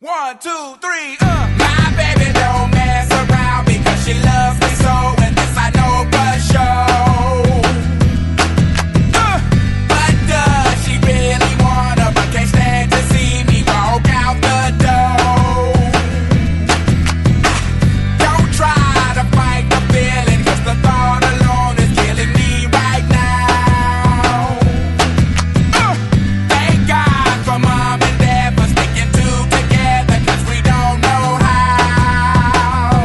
1, 2, 3, My baby don't mess around because she loves me so, and this I know for sure. But does she really wanna, but can't stand to see me walk out the door? Don't try to fight the feeling, cause the thought alone is killing me right now. Thank God for mom and dad for sticking two together, cause we don't know how.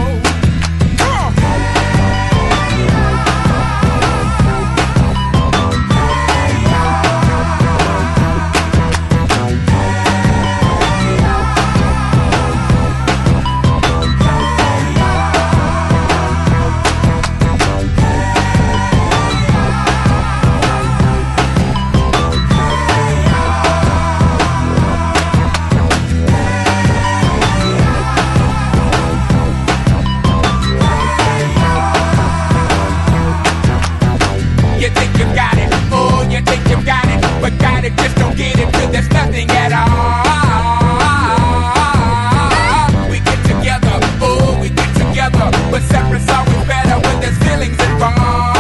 You think you got it, oh, you think you got it, but got it, just don't get it till there's nothing at all. We get together, oh, we get together, but separate's always better when there's feelings involved.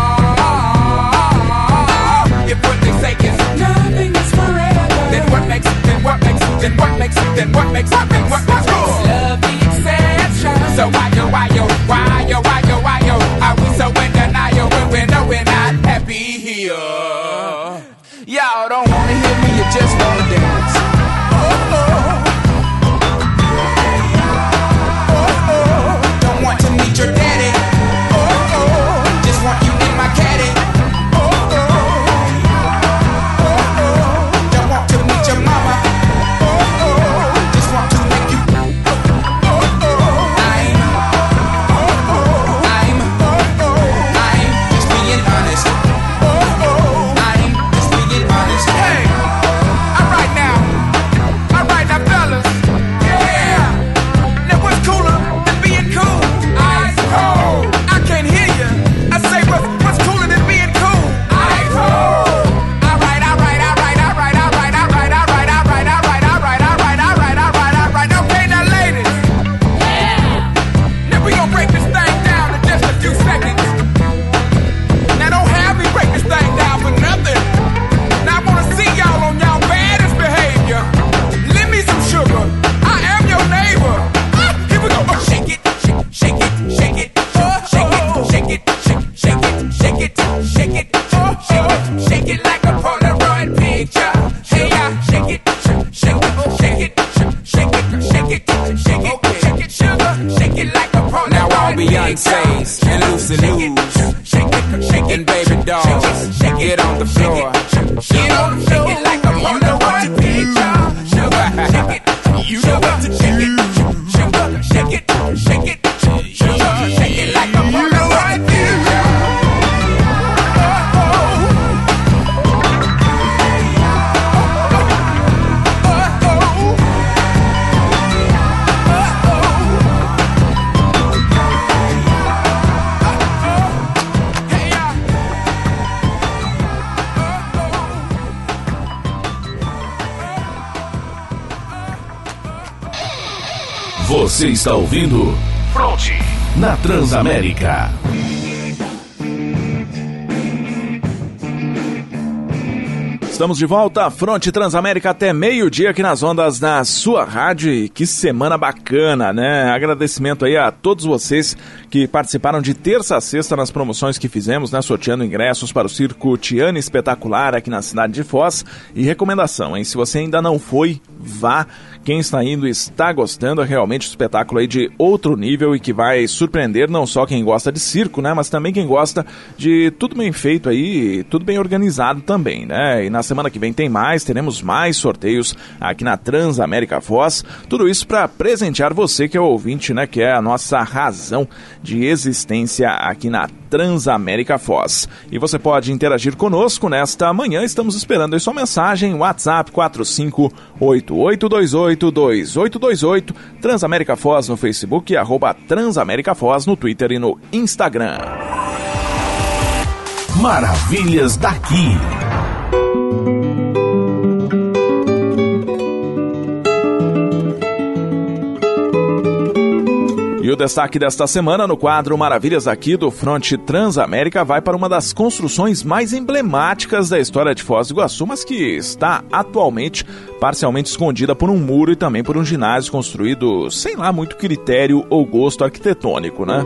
If what they say is nothing is forever, then what makes it, then what makes it, then what makes it, then what makes it, then what makes it? Love the exception. So why yo, are we so in denial when we know we're not happy here? Y'all don't wanna hear me, you just wanna dance. Don't want to meet your daddy. Just want you in my caddy. Don't want to meet your mama. Just want to make you. I'm just being honest. I'm just being honest. Hey, all right now, fellas. Yeah. Now what's cooler than being cool? Ice cold. I can't hear you. I say what's cooler than being cool? Ice cold. All right. Okay, now ladies. Yeah. Now we gonna break this thing down in just a few seconds. Now don't have me break this thing down for nothing. Now I wanna see y'all on y'all baddest behavior. Lend me some sugar. I am your neighbor. Here we go. Shake it, shake it, shake it, shake it, shake it, shake it, shake it, shake it, shake it like a Polaroid picture. Hey, shake it, shake it, shake it, shake it, shake it, shake it, shake it, sugar, shake it like a Polaroid picture. Now all Beyonce's and Lucy Lou's and baby dolls, get on the floor. Get on the floor. Shake it like a Polaroid picture. Sugar, shake it, you know what to shake it. Sugar, shake it, shake it, sugar, shake it like a Polaroid picture. Você está ouvindo Fronte na Transamérica. Estamos de volta, Fronte Transamérica até meio-dia aqui nas ondas da sua rádio. E que semana bacana, né? Agradecimento aí a todos vocês que participaram de terça a sexta nas promoções que fizemos, né? Sorteando ingressos para o Circo Tiana Espetacular aqui na cidade de Foz. E recomendação, hein? Se você ainda não foi, vá. Quem está indo está gostando, é realmente um espetáculo aí de outro nível e que vai surpreender não só quem gosta de circo, né? Mas também quem gosta de tudo bem feito aí, tudo bem organizado também, né? E na semana que vem teremos mais sorteios aqui na Transamérica Foz. Tudo isso para presentear você que é o ouvinte, né? Que é a nossa razão de existência aqui na Transamérica Foz. E você pode interagir conosco nesta manhã. Estamos esperando aí sua mensagem. WhatsApp 4588282828. Transamérica Foz no Facebook e @Transamérica Foz no Twitter e no Instagram. Maravilhas daqui. E o destaque desta semana no quadro Maravilhas aqui do Fronte Transamérica vai para uma das construções mais emblemáticas da história de Foz do Iguaçu, mas que está atualmente parcialmente escondida por um muro e também por um ginásio construído sem lá muito critério ou gosto arquitetônico, né?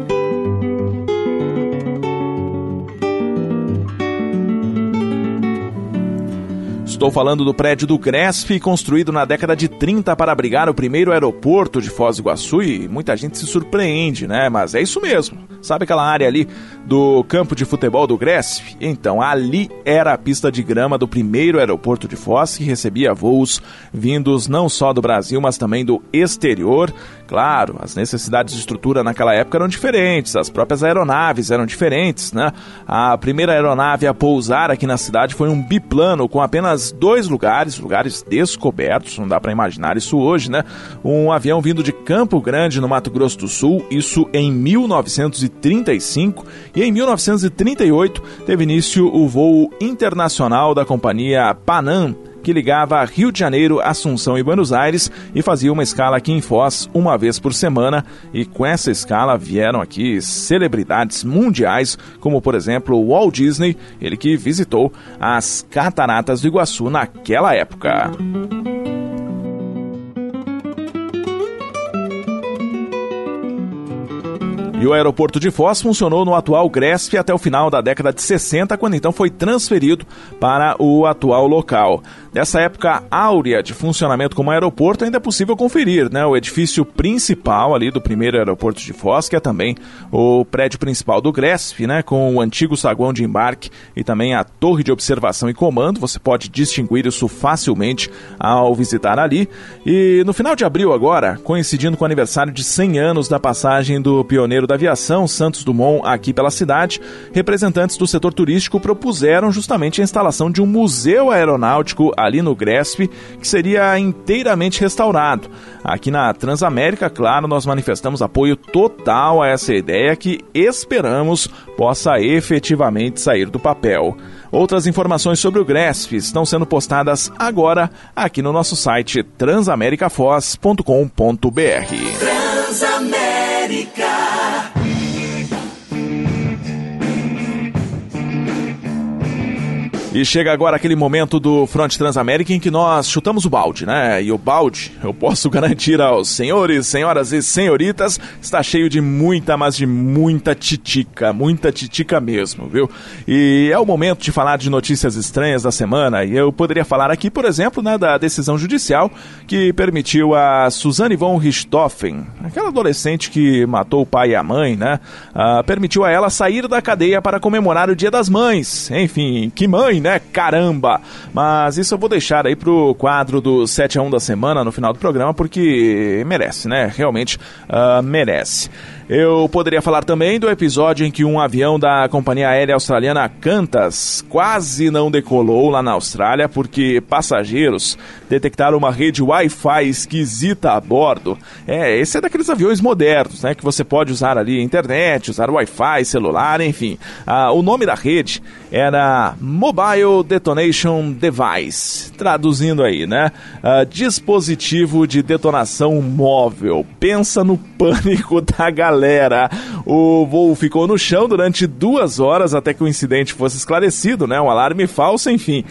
Estou falando do prédio do GRESP, construído na década de 30 para abrigar o primeiro aeroporto de Foz do Iguaçu, e muita gente se surpreende, né? Mas é isso mesmo. Sabe aquela área ali do campo de futebol do GRESP? Então, ali era a pista de grama do primeiro aeroporto de Foz, que recebia voos vindos não só do Brasil, mas também do exterior. Claro, as necessidades de estrutura naquela época eram diferentes, as próprias aeronaves eram diferentes, né? A primeira aeronave a pousar aqui na cidade foi um biplano com apenas 2 lugares descobertos, não dá para imaginar isso hoje, né? Um avião vindo de Campo Grande, no Mato Grosso do Sul, isso em 1935, e em 1938 teve início o voo internacional da companhia Panam, que ligava Rio de Janeiro, Assunção e Buenos Aires e fazia uma escala aqui em Foz uma vez por semana, e com essa escala vieram aqui celebridades mundiais, como por exemplo o Walt Disney, ele que visitou as Cataratas do Iguaçu naquela época. E o aeroporto de Foz funcionou no atual GRESP até o final da década de 60, quando então foi transferido para o atual local. Dessa época áurea de funcionamento como aeroporto ainda é possível conferir, né? O edifício principal ali do primeiro aeroporto de Foz, que é também o prédio principal do GRESP, né? Com o antigo saguão de embarque e também a torre de observação e comando. Você pode distinguir isso facilmente ao visitar ali. E no final de abril agora, coincidindo com o aniversário de 100 anos da passagem do pioneiro da aviação, Santos Dumont, aqui pela cidade, representantes do setor turístico propuseram justamente a instalação de um museu aeronáutico ali no GRESP, que seria inteiramente restaurado. Aqui na Transamérica, claro, nós manifestamos apoio total a essa ideia, que esperamos possa efetivamente sair do papel. Outras informações sobre o GRESP estão sendo postadas agora aqui no nosso site transamericafoz.com.br. Transamérica. E chega agora aquele momento do Fronte Transamérica em que nós chutamos o balde, né? E o balde, eu posso garantir aos senhores, senhoras e senhoritas, está cheio de muita, mas de muita titica mesmo, viu? E é o momento de falar de notícias estranhas da semana, e eu poderia falar aqui, por exemplo, né, da decisão judicial que permitiu a Suzane von Richthofen, aquela adolescente que matou o pai e a mãe, né? Permitiu a ela sair da cadeia para comemorar o Dia das Mães. Enfim, que mãe, né? Caramba! Mas isso eu vou deixar aí pro quadro do 7-1 da semana no final do programa, porque merece, né? Realmente merece. Eu poderia falar também do episódio em que um avião da companhia aérea australiana Qantas quase não decolou lá na Austrália porque passageiros detectaram uma rede Wi-Fi esquisita a bordo. Esse é daqueles aviões modernos, né? Que você pode usar ali internet, usar Wi-Fi, celular, enfim. O nome da rede era Mobile Detonation Device, traduzindo aí, né? Dispositivo de detonação móvel. Pensa no pânico da galera. O voo ficou no chão durante 2 horas até que o incidente fosse esclarecido, né? Um alarme falso, enfim.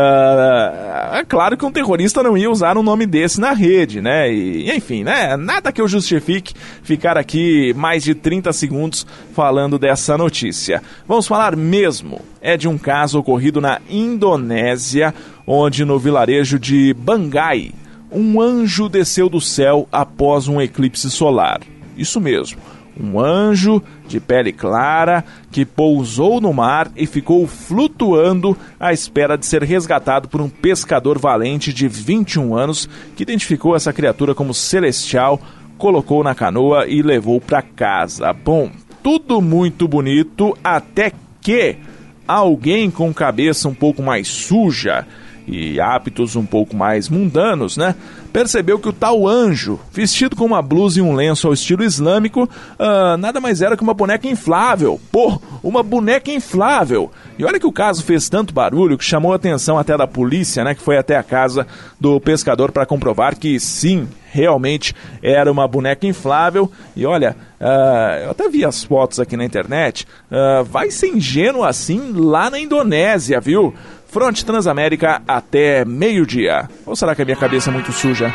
É claro que um terrorista não ia usar um nome desse na rede, né? E, enfim, né? Nada que eu justifique ficar aqui mais de 30 segundos falando dessa notícia. Vamos falar mesmo. É de um caso ocorrido na Indonésia, onde no vilarejo de Bangai, um anjo desceu do céu após um eclipse solar. Isso mesmo. Um anjo de pele clara que pousou no mar e ficou flutuando à espera de ser resgatado por um pescador valente de 21 anos que identificou essa criatura como celestial, colocou na canoa e levou para casa. Bom, tudo muito bonito até que alguém com cabeça um pouco mais suja e hábitos um pouco mais mundanos, né? Percebeu que o tal anjo, vestido com uma blusa e um lenço ao estilo islâmico, nada mais era que uma boneca inflável. Pô, uma boneca inflável! E olha que o caso fez tanto barulho que chamou a atenção até da polícia, né? Que foi até a casa do pescador para comprovar que, sim, realmente era uma boneca inflável. E olha, eu até vi as fotos aqui na internet, vai ser ingênuo assim lá na Indonésia, viu? Fronte Transamérica até meio-dia. Ou será que a minha cabeça é muito suja?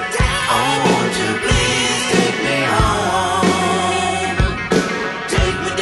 Take me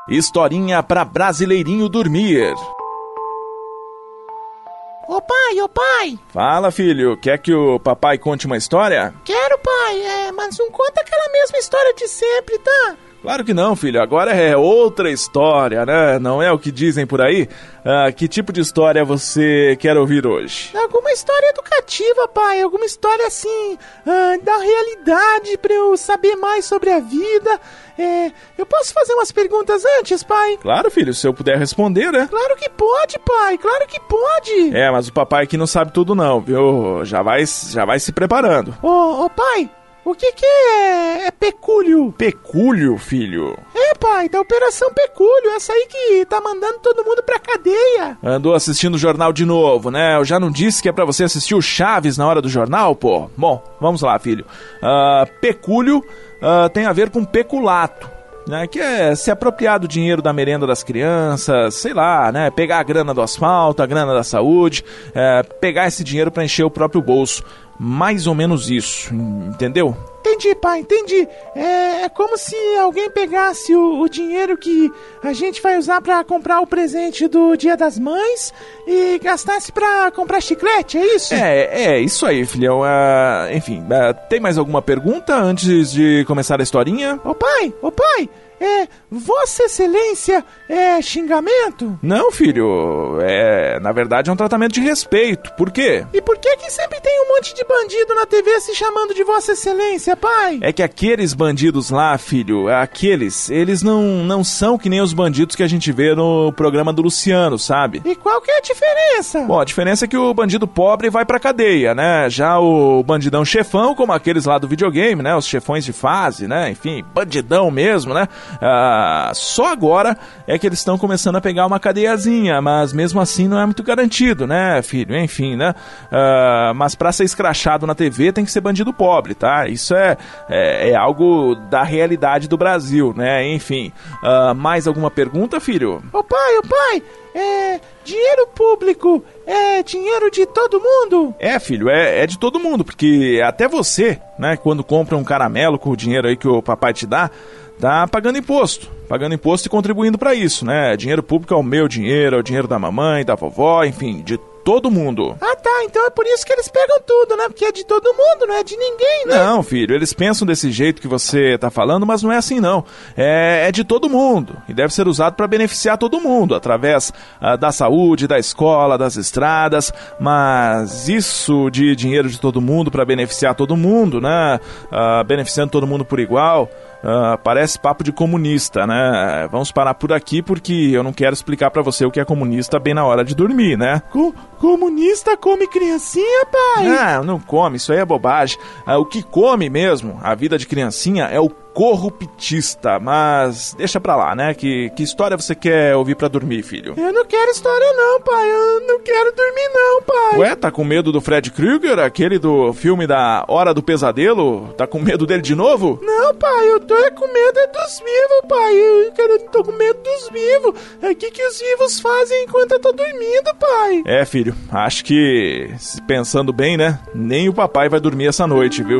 Historinha pra brasileirinho dormir. Ô pai! Fala, filho, quer que o papai conte uma história? Quero, pai, mas não conta aquela mesma história de sempre, tá? Claro que não, filho, agora é outra história, né? Não é o que dizem por aí? Que tipo de história você quer ouvir hoje? Alguma história educativa, pai, alguma história assim, da realidade, pra eu saber mais sobre a vida. Eu posso fazer umas perguntas antes, pai? Claro, filho, se eu puder responder, né? Claro que pode, pai, claro que pode. Mas o papai aqui não sabe tudo não, viu? Já vai se preparando. Ô pai, o que é pecúlio? Pecúlio, filho? Pai, da Operação Pecúlio, essa aí que tá mandando todo mundo pra cadeia. Andou assistindo o jornal de novo, né? Eu já não disse que é pra você assistir o Chaves na hora do jornal, pô? Bom, vamos lá, filho. Pecúlio tem a ver com peculato, né? Que é se apropriar do dinheiro da merenda das crianças, sei lá, né? Pegar a grana do asfalto, a grana da saúde, pegar esse dinheiro pra encher o próprio bolso. Mais ou menos isso, entendeu? Entendi, pai, entendi. É como se alguém pegasse o dinheiro que a gente vai usar pra comprar o presente do Dia das Mães e gastasse pra comprar chiclete, é isso? É isso aí, filhão. Enfim, tem mais alguma pergunta antes de começar a historinha? Ô pai, Vossa Excelência é xingamento? Não, filho, na verdade é um tratamento de respeito. Por quê? E por que sempre tem um monte de bandido na TV se chamando de Vossa Excelência, pai? É que aqueles bandidos lá, filho, eles não são que nem os bandidos que a gente vê no programa do Luciano, sabe? E qual que é a diferença? Bom, a diferença é que o bandido pobre vai pra cadeia, né? Já o bandidão chefão, como aqueles lá do videogame, né? Os chefões de fase, né? Enfim, bandidão mesmo, né? Só agora é que eles estão começando a pegar uma cadeiazinha, mas mesmo assim não é muito garantido, né, filho? Enfim, né? Mas pra ser escrachado na TV tem que ser bandido pobre, tá? Isso é algo da realidade do Brasil, né? Enfim, mais alguma pergunta, filho? Ô pai, dinheiro público é dinheiro de todo mundo? Filho, é de todo mundo, porque até você, né, quando compra um caramelo com o dinheiro aí que o papai te dá, tá pagando imposto e contribuindo pra isso, né? Dinheiro público é o meu dinheiro, é o dinheiro da mamãe, da vovó, enfim, de todo mundo. Tá, então é por isso que eles pegam tudo, né? Porque é de todo mundo, não é de ninguém, né? Não, filho, eles pensam desse jeito que você tá falando, mas não é assim não. É de todo mundo e deve ser usado para beneficiar todo mundo, através da saúde, da escola, das estradas, mas isso de dinheiro de todo mundo para beneficiar todo mundo, né? Beneficiando todo mundo por igual, parece papo de comunista, né? Vamos parar por aqui porque eu não quero explicar pra você o que é comunista bem na hora de dormir, né? Comunista come criancinha, pai? Não come, isso aí é bobagem. O que come mesmo, a vida de criancinha, é o corruptista, mas deixa pra lá, né? Que história você quer ouvir pra dormir, filho? Eu não quero história não, pai, eu não quero dormir não, pai. Ué, tá com medo do Fred Krueger, aquele do filme da Hora do Pesadelo? Tá com medo dele de novo? Não, pai, eu tô com medo dos vivos, pai, eu tô com medo dos vivos. O que os vivos fazem enquanto eu tô dormindo, pai? Filho, acho que, pensando bem, né, nem o papai vai dormir essa noite, viu?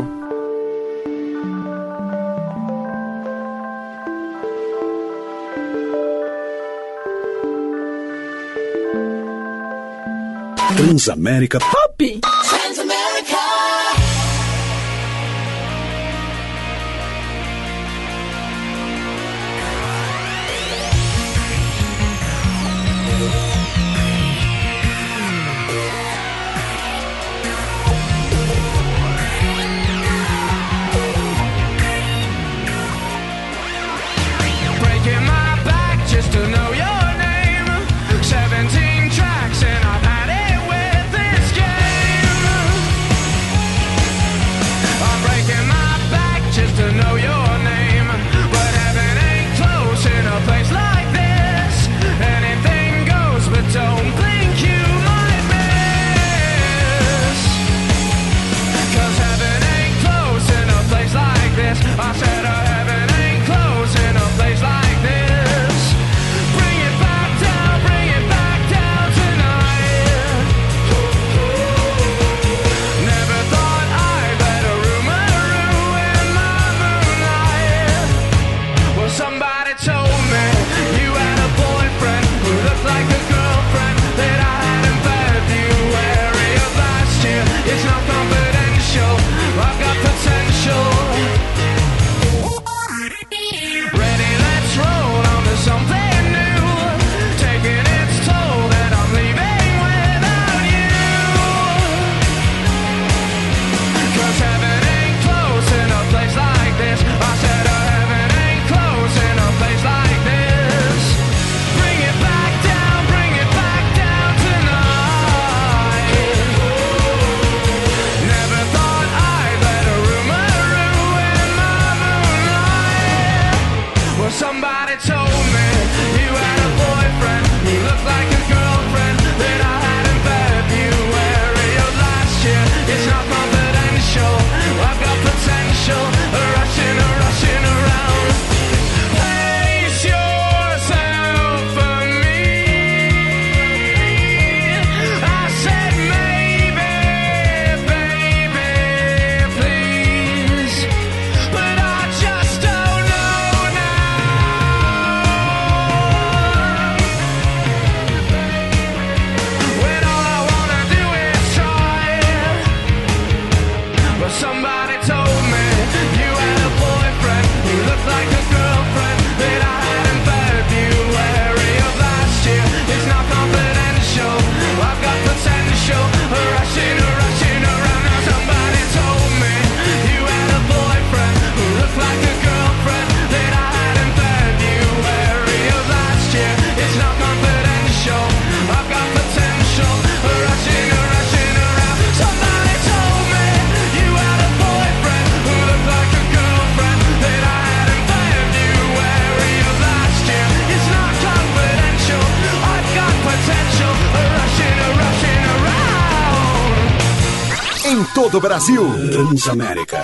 Transamérica Pop. Transamérica. Breaking my back just to know your name. 17 tracks and I've had it with this game. like a girlfriend that I had in February of last year. It's not confidential, I've got potential. Rushing around. Now somebody told me you had a boyfriend who looked like a girlfriend that I had in February of last year. It's not confidential, I've got potential. Rushing around. Somebody told me you had a boyfriend who looked like a girlfriend that I had in February of last year. It's not confidential, I've got potential. Rushing around. Em todo o Brasil, Transamérica.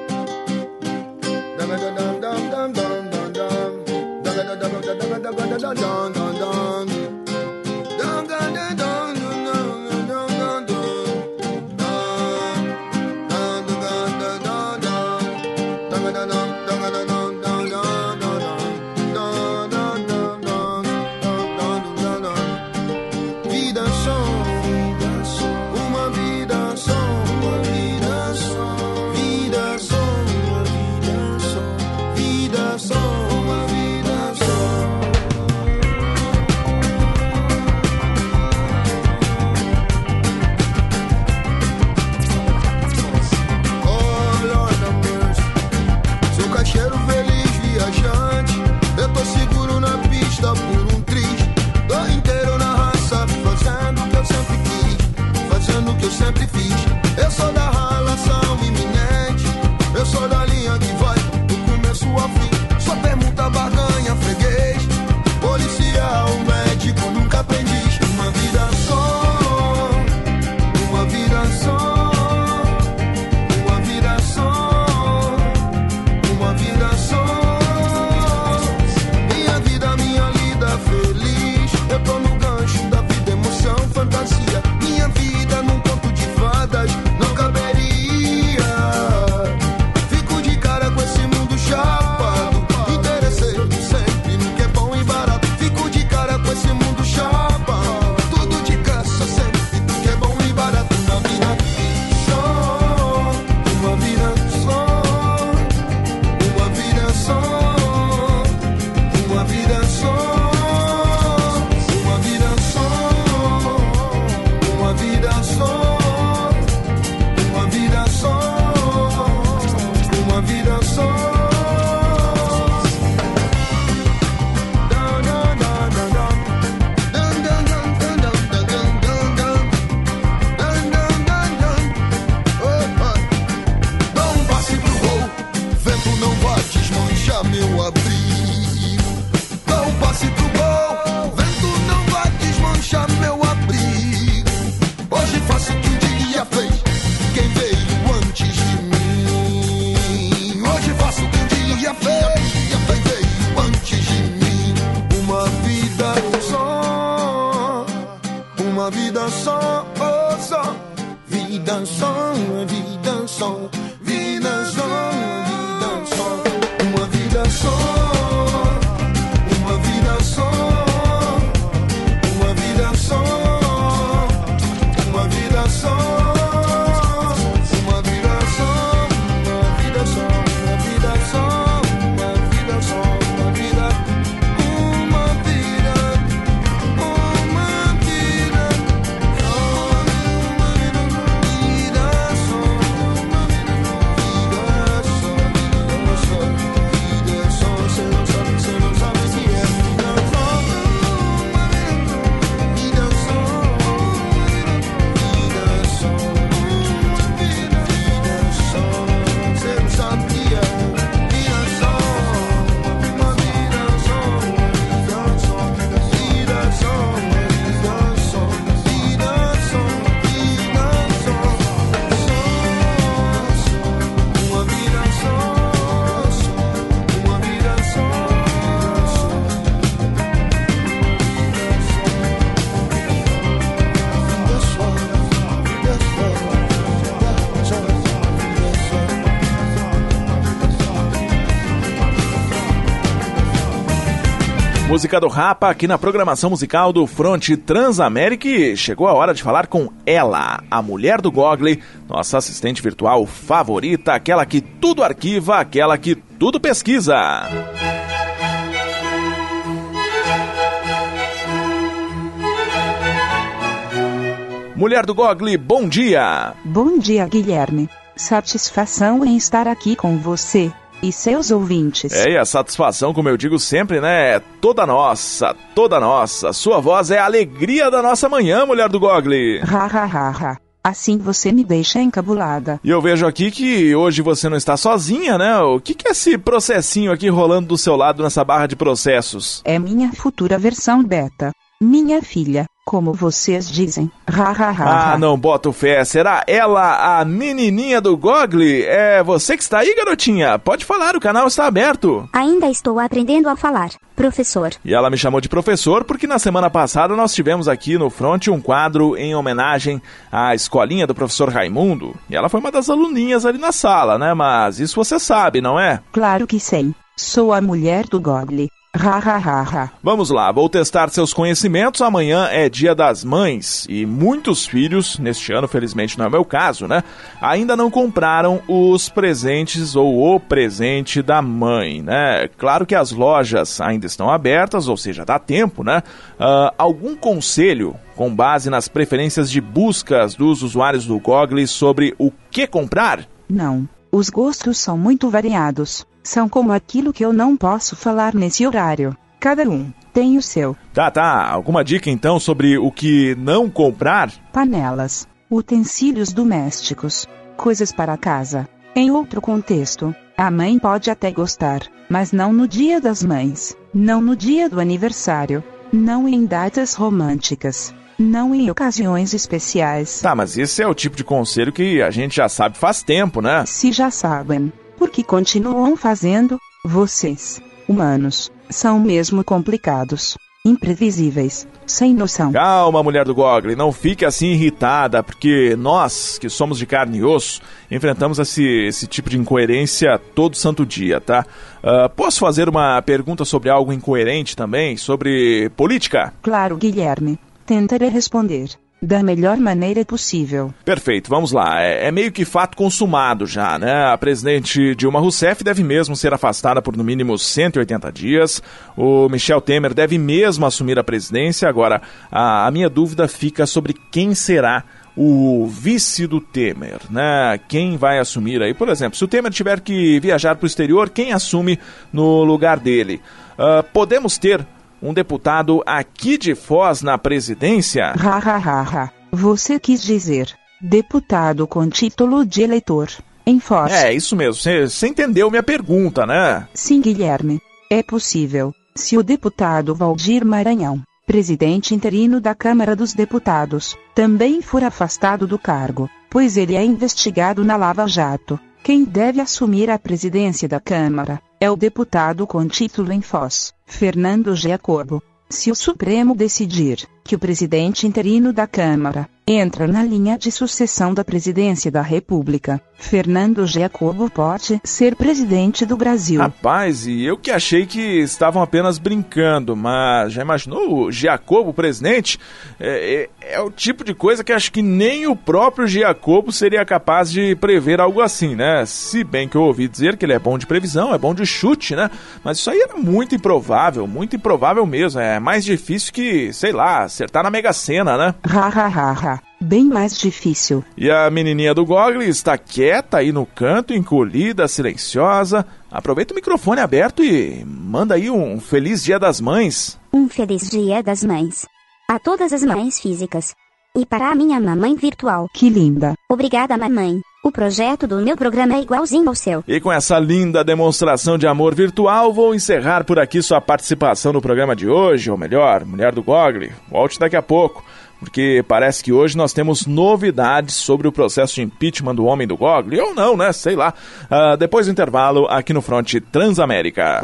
Música do Rapa aqui na programação musical do Fronte Transamérica. E chegou a hora de falar com ela, a mulher do Google, nossa assistente virtual favorita, aquela que tudo arquiva, aquela que Tudo Pesquisa. Mulher do Gogli, bom dia! Bom dia, Guilherme. Satisfação em estar aqui com você e seus ouvintes. E a satisfação, como eu digo sempre, né, é toda nossa, toda nossa. Sua voz é a alegria da nossa manhã, Mulher do Gogli. Ha, ha, ha, ha. Assim você me deixa encabulada. E eu vejo aqui que hoje você não está sozinha, né? O que é esse processinho aqui rolando do seu lado nessa barra de processos? É minha futura versão beta. Minha filha, como vocês dizem. Ha, ha, ha, Ah, não boto fé. Será ela a menininha do Gogli? É você que está aí, garotinha? Pode falar, o canal está aberto. Ainda estou aprendendo a falar, professor. E ela me chamou de professor porque na semana passada nós tivemos aqui no Front um quadro em homenagem à escolinha do professor Raimundo. E ela foi uma das aluninhas ali na sala, né? Mas isso você sabe, não é? Claro que sei. Sou a mulher do Gogli. Ha, ha, ha, ha. Vamos lá, vou testar seus conhecimentos. Amanhã é Dia das Mães e muitos filhos, neste ano felizmente não é o meu caso, né, ainda não compraram os presentes ou o presente da mãe, né? Claro que as lojas ainda estão abertas, ou seja, dá tempo, né? Algum conselho com base nas preferências de buscas dos usuários do Gogli sobre o que comprar? Não, os gostos são muito variados. São como aquilo que eu não posso falar nesse horário. Cada um tem o seu. Tá. Alguma dica então sobre o que não comprar? Panelas, utensílios domésticos, coisas para casa. Em outro contexto, a mãe pode até gostar, mas não no Dia das Mães, não no dia do aniversário, não em datas românticas, não em ocasiões especiais. Tá, mas esse é o tipo de conselho que a gente já sabe faz tempo, né? Se já sabem, por que continuam fazendo? Vocês, humanos, são mesmo complicados, imprevisíveis, sem noção. Calma, mulher do Gogli, não fique assim irritada, porque nós, que somos de carne e osso, enfrentamos esse tipo de incoerência todo santo dia, tá? Posso fazer uma pergunta sobre algo incoerente também? Sobre política? Claro, Guilherme. Tentarei responder da melhor maneira possível. Perfeito, vamos lá. É meio que fato consumado já, né? A presidente Dilma Rousseff deve mesmo ser afastada por no mínimo 180 dias. O Michel Temer deve mesmo assumir a presidência. Agora, a minha dúvida fica sobre quem será o vice do Temer, né? Quem vai assumir aí? Por exemplo, se o Temer tiver que viajar para o exterior, quem assume no lugar dele? Podemos ter um deputado aqui de Foz na presidência? Ha, ha, ha, ha. Você quis dizer deputado com título de eleitor em Foz. É, isso mesmo. Você entendeu minha pergunta, né? Sim, Guilherme. É possível. Se o deputado Valdir Maranhão, presidente interino da Câmara dos Deputados, também for afastado do cargo, pois ele é investigado na Lava Jato, quem deve assumir a presidência da Câmara é o deputado com título em Foz, Fernando Giacobo. Se o Supremo decidir que o presidente interino da Câmara entra na linha de sucessão da presidência da República, Fernando Giacobo pode ser presidente do Brasil. Rapaz, e eu que achei que estavam apenas brincando, mas já imaginou o Giacobo presidente? É o tipo de coisa que acho que nem o próprio Giacobo seria capaz de prever algo assim, né? Se bem que eu ouvi dizer que ele é bom de previsão, é bom de chute, né? Mas isso aí era muito improvável mesmo. É mais difícil que, sei lá, acertar na Mega Sena, né? Ha, ha, ha, ha. Bem mais difícil. E a menininha do Gogli está quieta aí no canto, encolhida, silenciosa. Aproveita o microfone aberto e manda aí um feliz Dia das Mães. Um feliz Dia das Mães a todas as mães físicas e para a minha mamãe virtual. Que linda. Obrigada, mamãe. O projeto do meu programa é igualzinho ao seu. E com essa linda demonstração de amor virtual, vou encerrar por aqui sua participação no programa de hoje, ou melhor, Mulher do Gogli. Volte daqui a pouco, porque parece que hoje nós temos novidades sobre o processo de impeachment do homem do Gogli, ou não, né? Sei lá. Depois do intervalo, aqui no Front Transamérica.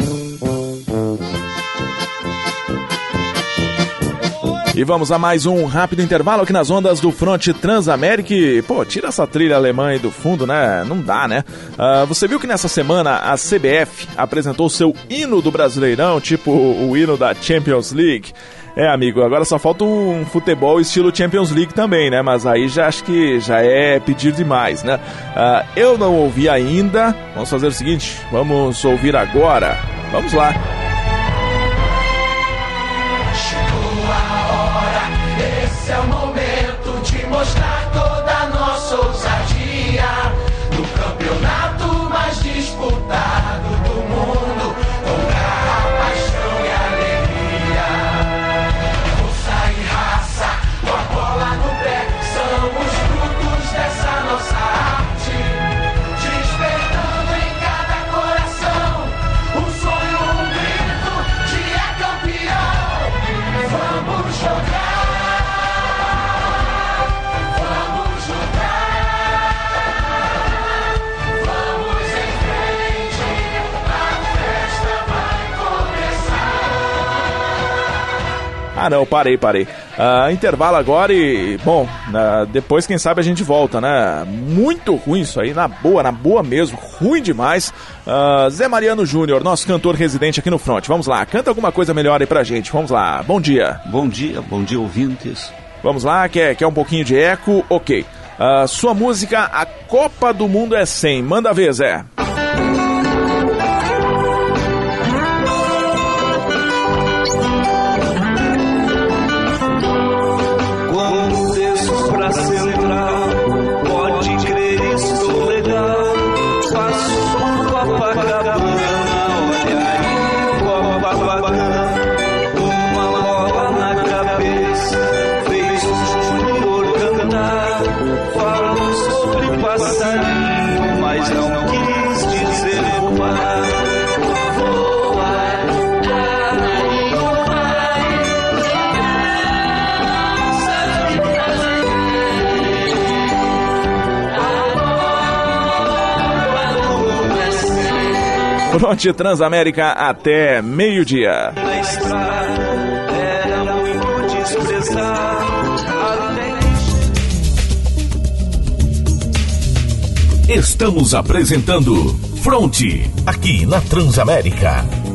E vamos a mais um rápido intervalo aqui nas ondas do Front Transamérica. Pô, tira essa trilha alemã aí do fundo, né? Não dá, né? Você viu que nessa semana a CBF apresentou seu hino do Brasileirão, tipo o hino da Champions League? Amigo, agora só falta um futebol estilo Champions League também, né? Mas aí já acho que já é pedir demais, né? Eu não ouvi ainda. Vamos fazer o seguinte, vamos ouvir agora. Vamos lá. Chegou a hora, esse é o momento de mostrar toda a nossa ousadia no campeonato mais disputado do mundo, com garra, paixão e alegria. Força e raça, com a bola no pé, são os frutos dessa nossa arte, despertando em cada coração um sonho, um grito de é campeão. Vamos jogar, vamos jogar, vamos em frente, a festa vai começar. Não, parei. Intervalo agora e, bom, depois quem sabe a gente volta, né? Muito ruim isso aí, na boa mesmo, ruim demais. Zé Mariano Júnior, nosso cantor residente aqui no Front, vamos lá, canta alguma coisa melhor aí pra gente, vamos lá, bom dia. Bom dia ouvintes. Vamos lá, quer um pouquinho de eco? Ok. Sua música, A Copa do Mundo é 100, manda ver, Zé. Fronte Transamérica até meio-dia. Na estrada era muito desprezado. Estamos apresentando Fronte aqui na Transamérica.